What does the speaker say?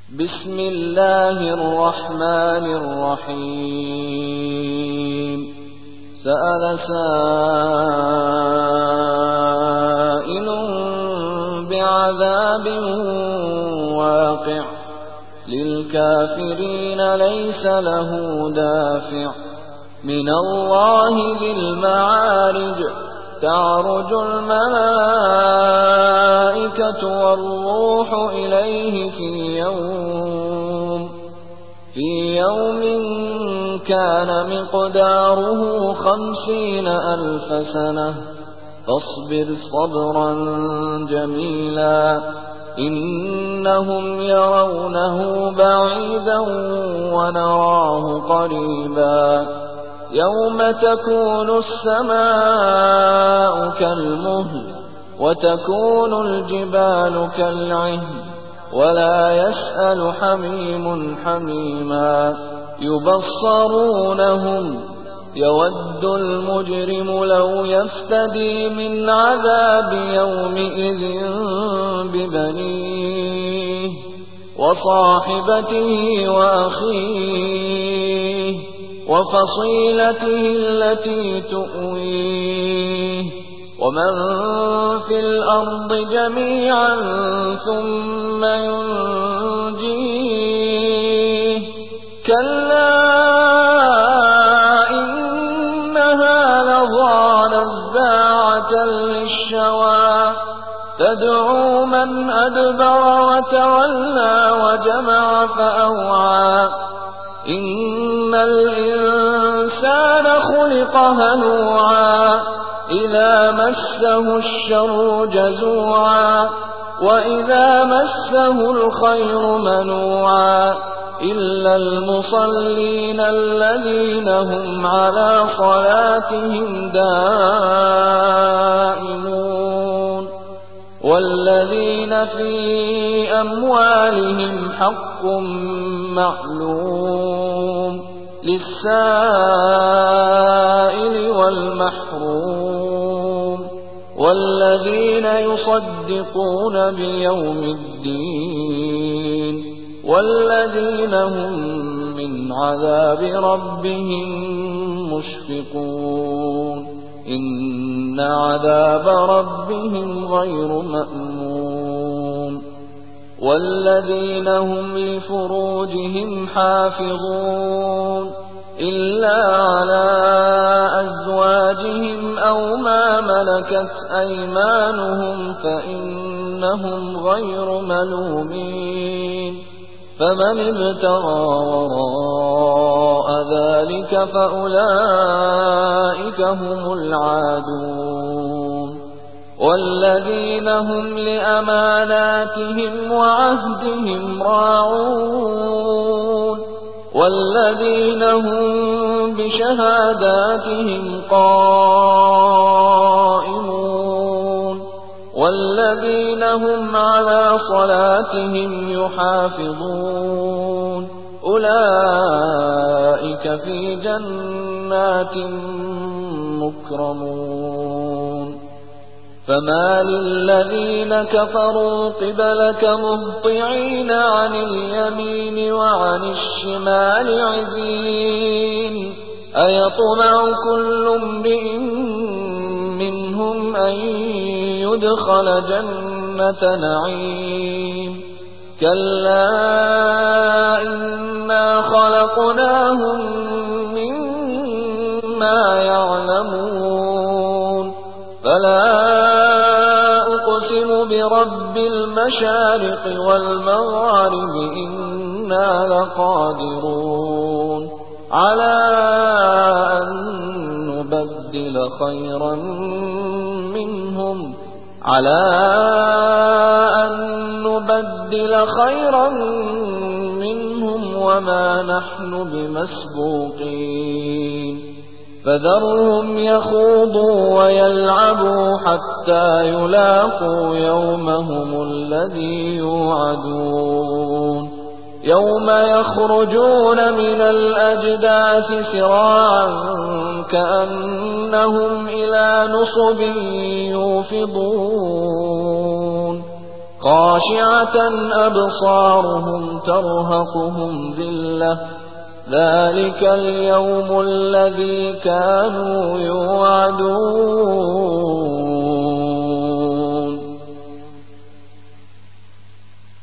بسم الله الرحمن الرحيم سأل سائل بعذاب واقع للكافرين ليس له دافع من الله ذي المعارج تعرج الملائكة والروح إليه في يوم كان مقداره 50,000 سنة فاصبر صبرا جميلا إنهم يرونه بعيدا ونراه قريبا يوم تكون السماء كالمهل وتكون الجبال كالعهن ولا يسأل حميم حميما يبصرونهم يود المجرم لو يفتدي من عذاب يومئذ ببنيه وصاحبته وأخيه وفصيلته التي تؤويه ومن في الأرض جميعا ثم ينجيه كلا إنها لظى نزاعة للشوى تدعو من أدبر وتولى وجمع فأوعى إن الإنسان خلق هلوعا إذا مسه الشر جزوعا وإذا مسه الخير منوعا إلا المصلين الذين هم على صلاتهم دائمون والذين في أموالهم حق معلوم للسائل والمحروم والذين يصدقون بيوم الدين والذين هم من عذاب ربهم مشفقون إن عذاب ربهم غير مأمون والذين هم لفروجهم حافظون إلا على أزواجهم أو ما ملكت أيمانهم فإنهم غير ملومين فمن ابتغى وراء ذلك فأولئك هم العادون والذين هم لأماناتهم وعهدهم راعون والذين هم بشهاداتهم قائمون والذين هم على صلاتهم يحافظون أولئك في جنات مكرمون فما للذين كفروا قبلك مهطعين عن اليمين وعن الشمال عزين أيطمع كل امرئ منهم أن يدخل جنة نعيم كلا إنا خلقناهم مما يعلمون فلا أقسم برب المشارق والمغارب إنا لقادرون على أن نبدل خيرا منهم وما نحن بمسبوقين فذرهم يخوضوا ويلعبوا حتى يلاقوا يومهم الذي يوعدون يوم يخرجون من الأجداث سراعا كأنهم إلى نصب يوفضون خاشعة أبصارهم ترهقهم ذلة ذلك اليوم الذي كانوا يوعدون